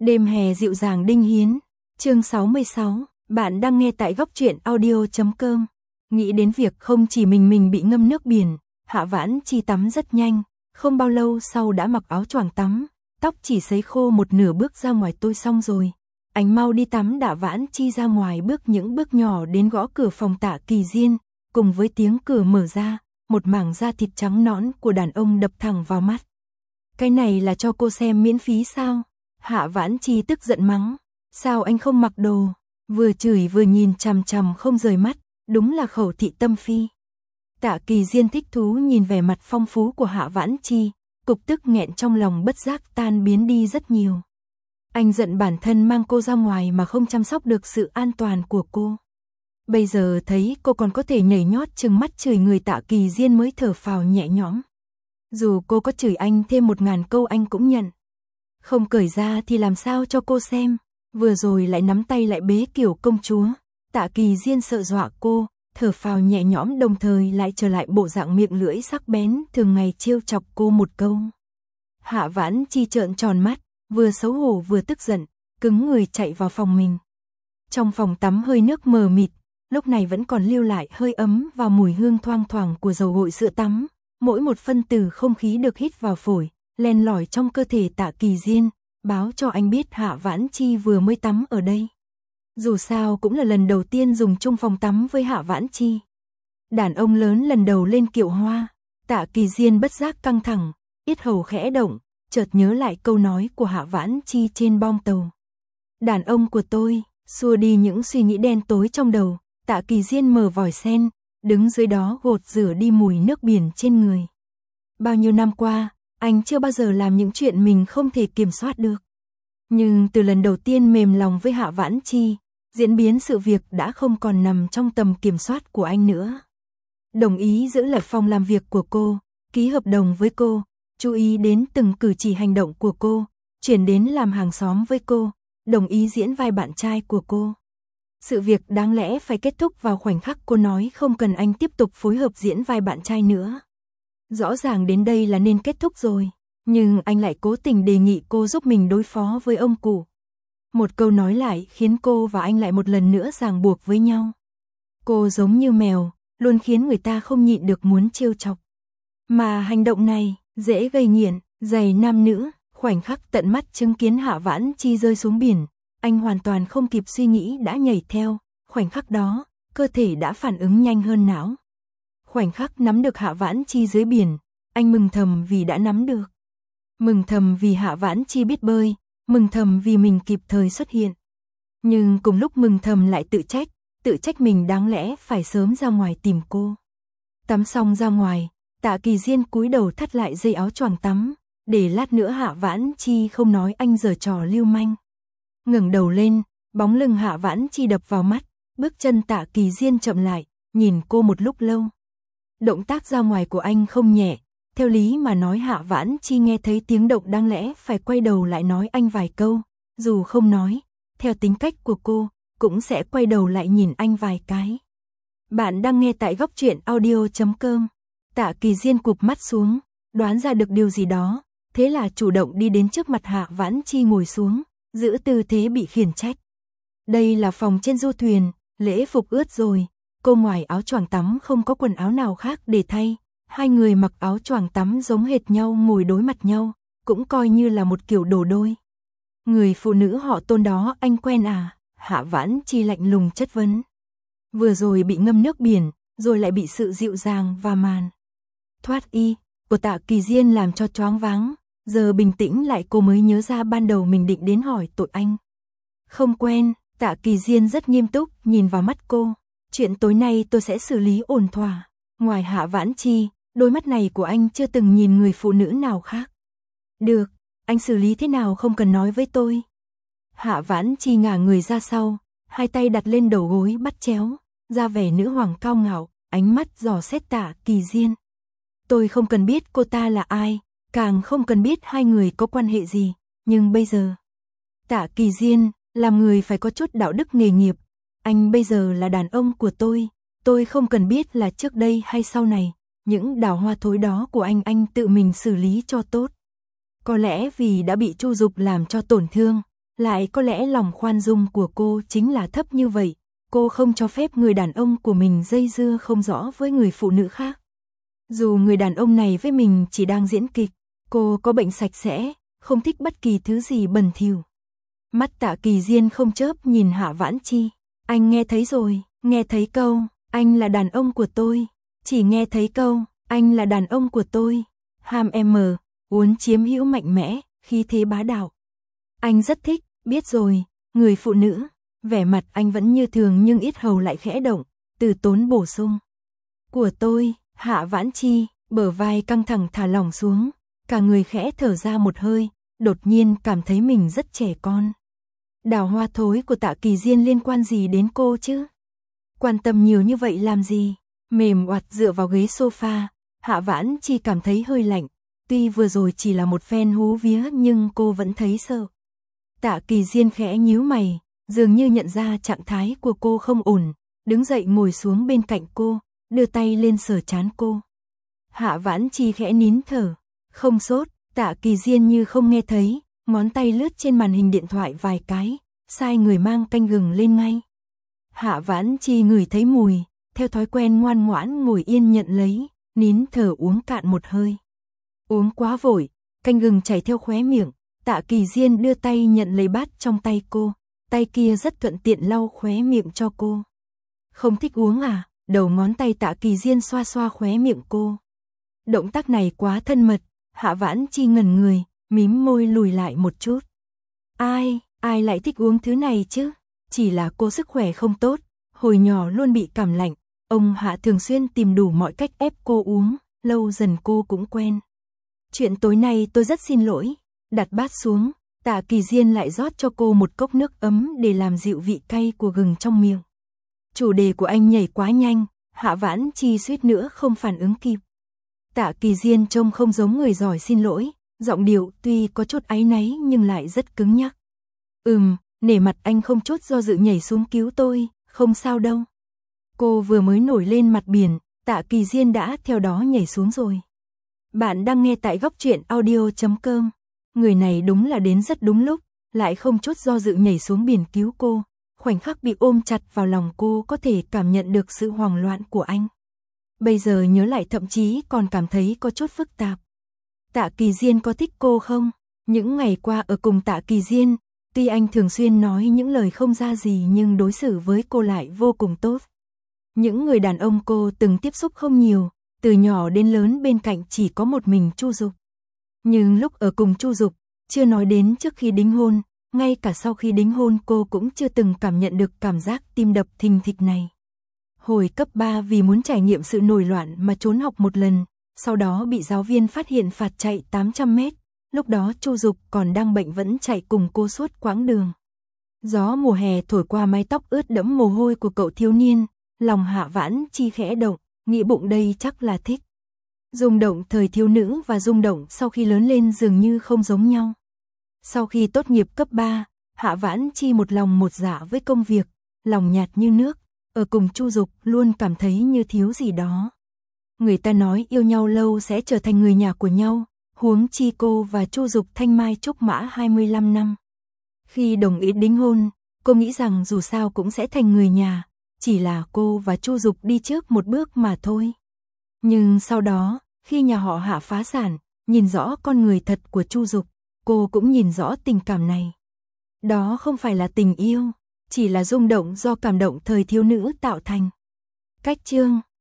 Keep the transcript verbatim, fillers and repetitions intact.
Đêm hè dịu dàng Đinh Hiến, chương sáu mươi sáu, bạn đang nghe tại góc truyện audio chấm com. Nghĩ đến việc không chỉ mình mình bị ngâm nước biển, Hạ Vãn Chi tắm rất nhanh, không bao lâu sau đã mặc áo choàng tắm, tóc chỉ sấy khô một nửa bước ra ngoài tôi xong rồi. Anh mau đi tắm. Đã Vãn Chi ra ngoài bước những bước nhỏ đến gõ cửa phòng Tạ Kỳ Diên, cùng với tiếng cửa mở ra, một mảng da thịt trắng nõn của đàn ông đập thẳng vào mắt. Cái này là cho cô xem miễn phí sao? Hạ Vãn Chi tức giận mắng, sao anh không mặc đồ? Vừa chửi vừa nhìn chằm chằm không rời mắt, đúng là khẩu thị tâm phi. Tạ Kỳ Diên thích thú nhìn vẻ mặt phong phú của Hạ Vãn Chi, cục tức nghẹn trong lòng bất giác tan biến đi rất nhiều. Anh giận bản thân mang cô ra ngoài mà không chăm sóc được sự an toàn của cô. Bây giờ thấy cô còn có thể nhảy nhót trừng mắt chửi người, Tạ Kỳ Diên mới thở phào nhẹ nhõm. Dù cô có chửi anh thêm một ngàn câu anh cũng nhận. Không cởi ra thì làm sao cho cô xem. Vừa rồi lại nắm tay lại bế kiểu công chúa. Tạ Kỳ Diên sợ dọa cô, thở phào nhẹ nhõm đồng thời lại trở lại bộ dạng miệng lưỡi sắc bén thường ngày trêu chọc cô một câu. Hạ Vãn Chi trợn tròn mắt, vừa xấu hổ vừa tức giận, cứng người chạy vào phòng mình. Trong phòng tắm hơi nước mờ mịt, lúc này vẫn còn lưu lại hơi ấm và mùi hương thoang thoảng của dầu gội sữa tắm. Mỗi một phân tử không khí được hít vào phổi, len lỏi trong cơ thể Tạ Kỳ Diên, báo cho anh biết Hạ Vãn Chi vừa mới tắm ở đây. Dù sao cũng là lần đầu tiên dùng chung phòng tắm với Hạ Vãn Chi. Đàn ông lớn lần đầu lên kiệu hoa, Tạ Kỳ Diên bất giác căng thẳng, yết hầu khẽ động, chợt nhớ lại câu nói của Hạ Vãn Chi trên bong tàu. Đàn ông của tôi, xua đi những suy nghĩ đen tối trong đầu, Tạ Kỳ Diên mở vòi sen, đứng dưới đó gột rửa đi mùi nước biển trên người. Bao nhiêu năm qua, anh chưa bao giờ làm những chuyện mình không thể kiểm soát được. Nhưng từ lần đầu tiên mềm lòng với Hạ Vãn Chi, diễn biến sự việc đã không còn nằm trong tầm kiểm soát của anh nữa. Đồng ý giữ lại phòng làm việc của cô, ký hợp đồng với cô, chú ý đến từng cử chỉ hành động của cô, chuyển đến làm hàng xóm với cô, đồng ý diễn vai bạn trai của cô. Sự việc đáng lẽ phải kết thúc vào khoảnh khắc cô nói không cần anh tiếp tục phối hợp diễn vai bạn trai nữa. Rõ ràng đến đây là nên kết thúc rồi, nhưng anh lại cố tình đề nghị cô giúp mình đối phó với ông cụ. Một câu nói lại khiến cô và anh lại một lần nữa ràng buộc với nhau. Cô giống như mèo, luôn khiến người ta không nhịn được muốn trêu chọc. Mà hành động này, dễ gây nghiện, dày nam nữ. Khoảnh khắc tận mắt chứng kiến Hạ Vãn Chi rơi xuống biển, anh hoàn toàn không kịp suy nghĩ đã nhảy theo. Khoảnh khắc đó, cơ thể đã phản ứng nhanh hơn não. Khoảnh khắc nắm được Hạ Vãn Chi dưới biển, anh mừng thầm vì đã nắm được. Mừng thầm vì Hạ Vãn Chi biết bơi, mừng thầm vì mình kịp thời xuất hiện. Nhưng cùng lúc mừng thầm lại tự trách, tự trách mình đáng lẽ phải sớm ra ngoài tìm cô. Tắm xong ra ngoài, Tạ Kỳ Diên cúi đầu thắt lại dây áo choàng tắm, để lát nữa Hạ Vãn Chi không nói anh giở trò lưu manh. Ngẩng đầu lên, bóng lưng Hạ Vãn Chi đập vào mắt, bước chân Tạ Kỳ Diên chậm lại, nhìn cô một lúc lâu. Động tác ra ngoài của anh không nhẹ, theo lý mà nói Hạ Vãn Chi nghe thấy tiếng động đáng lẽ phải quay đầu lại nói anh vài câu, dù không nói, theo tính cách của cô, cũng sẽ quay đầu lại nhìn anh vài cái. Bạn đang nghe tại góc truyện audio chấm com. Tạ Kỳ Diên cụp mắt xuống, đoán ra được điều gì đó, thế là chủ động đi đến trước mặt Hạ Vãn Chi ngồi xuống, giữ tư thế bị khiển trách. Đây là phòng trên du thuyền, lễ phục ướt rồi, cô ngoài áo choàng tắm không có quần áo nào khác để thay, hai người mặc áo choàng tắm giống hệt nhau ngồi đối mặt nhau, cũng coi như là một kiểu đồ đôi. Người phụ nữ họ Tôn đó anh quen à? Hạ Vãn Chi lạnh lùng chất vấn. Vừa rồi bị ngâm nước biển, rồi lại bị sự dịu dàng và màn thoát y của Tạ Kỳ Diên làm cho choáng váng, giờ bình tĩnh lại cô mới nhớ ra ban đầu mình định đến hỏi tội anh. Không quen, Tạ Kỳ Diên rất nghiêm túc nhìn vào mắt cô, chuyện tối nay tôi sẽ xử lý ổn thỏa. Ngoài Hạ Vãn Chi, đôi mắt này của anh chưa từng nhìn người phụ nữ nào khác. Được, anh xử lý thế nào không cần nói với tôi. Hạ Vãn Chi ngả người ra sau, hai tay đặt lên đầu gối bắt chéo, ra vẻ nữ hoàng cao ngạo, ánh mắt dò xét Tạ Kỳ Diên. Tôi không cần biết cô ta là ai, càng không cần biết hai người có quan hệ gì, nhưng bây giờ... Tạ Kỳ Diên, làm người phải có chút đạo đức nghề nghiệp. Anh bây giờ là đàn ông của tôi, tôi không cần biết là trước đây hay sau này, những đào hoa thối đó của anh anh tự mình xử lý cho tốt. Có lẽ vì đã bị Chu Dục làm cho tổn thương, Lại có lẽ lòng khoan dung của cô chính là thấp như vậy, cô không cho phép người đàn ông của mình dây dưa không rõ với người phụ nữ khác. Dù người đàn ông này với mình chỉ đang diễn kịch, cô có bệnh sạch sẽ, không thích bất kỳ thứ gì bẩn thỉu. Mắt Tạ Kỳ Diên không chớp nhìn Hạ Vãn Chi. Anh nghe thấy rồi, nghe thấy câu, anh là đàn ông của tôi. Chỉ nghe thấy câu, anh là đàn ông của tôi. Ham em mờ, uốn chiếm hữu mạnh mẽ, khí thế bá đạo. Anh rất thích, biết rồi, người phụ nữ. Vẻ mặt anh vẫn như thường nhưng yết hầu lại khẽ động, từ tốn bổ sung. Của tôi, Hạ Vãn Chi, bờ vai căng thẳng thả lỏng xuống, cả người khẽ thở ra một hơi, đột nhiên cảm thấy mình rất trẻ con. Đào hoa thối của Tạ Kỳ Diên liên quan gì đến cô chứ? Quan tâm nhiều như vậy làm gì? Mềm oặt dựa vào ghế sofa, Hạ Vãn Chi cảm thấy hơi lạnh, tuy vừa rồi chỉ là một phen hú vía nhưng cô vẫn thấy sợ. Tạ Kỳ Diên khẽ nhíu mày, dường như nhận ra trạng thái của cô không ổn, đứng dậy ngồi xuống bên cạnh cô, đưa tay lên sờ trán cô. Hạ Vãn Chi khẽ nín thở, không sốt, Tạ Kỳ Diên như không nghe thấy, ngón tay lướt trên màn hình điện thoại vài cái, sai người mang canh gừng lên ngay. Hạ Vãn Chi ngửi thấy mùi, theo thói quen ngoan ngoãn ngồi yên nhận lấy, nín thở uống cạn một hơi. Uống quá vội, canh gừng chảy theo khóe miệng, Tạ Kỳ Diên đưa tay nhận lấy bát trong tay cô, tay kia rất thuận tiện lau khóe miệng cho cô. Không thích uống à? Đầu ngón tay Tạ Kỳ Diên xoa xoa khóe miệng cô. Động tác này quá thân mật, Hạ Vãn Chi ngẩn người, mím môi lùi lại một chút. Ai, ai lại thích uống thứ này chứ? Chỉ là cô sức khỏe không tốt, hồi nhỏ luôn bị cảm lạnh, ông Hạ thường xuyên tìm đủ mọi cách ép cô uống, lâu dần cô cũng quen. Chuyện tối nay tôi rất xin lỗi. Đặt bát xuống, Tạ Kỳ Diên lại rót cho cô một cốc nước ấm để làm dịu vị cay của gừng trong miệng. Chủ đề của anh nhảy quá nhanh, Hạ Vãn Chi suýt nữa không phản ứng kịp. Tạ Kỳ Diên trông không giống người giỏi xin lỗi, giọng điệu tuy có chút áy náy nhưng lại rất cứng nhắc. Ừm, nể mặt anh không chút do dự nhảy xuống cứu tôi, không sao đâu. Cô vừa mới nổi lên mặt biển, Tạ Kỳ Diên đã theo đó nhảy xuống rồi. Bạn đang nghe tại góc truyện audio chấm com. Người này đúng là đến rất đúng lúc, lại không chút do dự nhảy xuống biển cứu cô. Khoảnh khắc bị ôm chặt vào lòng cô có thể cảm nhận được sự hoảng loạn của anh. Bây giờ nhớ lại thậm chí còn cảm thấy có chút phức tạp. Tạ Kỳ Diên có thích cô không? Những ngày qua ở cùng Tạ Kỳ Diên, tuy anh thường xuyên nói những lời không ra gì nhưng đối xử với cô lại vô cùng tốt. Những người đàn ông cô từng tiếp xúc không nhiều, từ nhỏ đến lớn bên cạnh chỉ có một mình Chu Dục. Nhưng lúc ở cùng Chu Dục, chưa nói đến trước khi đính hôn, ngay cả sau khi đính hôn cô cũng chưa từng cảm nhận được cảm giác tim đập thình thịch này. Hồi cấp ba vì muốn trải nghiệm sự nổi loạn mà trốn học một lần, sau đó bị giáo viên phát hiện phạt chạy tám trăm mét, lúc đó Chu Dục còn đang bệnh vẫn chạy cùng cô suốt quãng đường. Gió mùa hè thổi qua mái tóc ướt đẫm mồ hôi của cậu thiếu niên, lòng Hạ Vãn Chi khẽ động, nghĩ bụng đây chắc là thích. Rung động thời thiếu nữ và rung động sau khi lớn lên dường như không giống nhau. Sau khi tốt nghiệp cấp ba, Hạ Vãn Chi một lòng một dạ với công việc, lòng nhạt như nước, ở cùng Chu Dục luôn cảm thấy như thiếu gì đó. Người ta nói yêu nhau lâu sẽ trở thành người nhà của nhau, huống chi cô và Chu Dục thanh mai trúc mã hai mươi lăm năm. Khi đồng ý đính hôn, cô nghĩ rằng dù sao cũng sẽ thành người nhà, chỉ là cô và Chu Dục đi trước một bước mà thôi. Nhưng sau đó, khi nhà họ Hạ phá sản, nhìn rõ con người thật của Chu Dục, cô cũng nhìn rõ tình cảm này. Đó không phải là tình yêu, chỉ là rung động do cảm động thời thiếu nữ tạo thành. Cách chương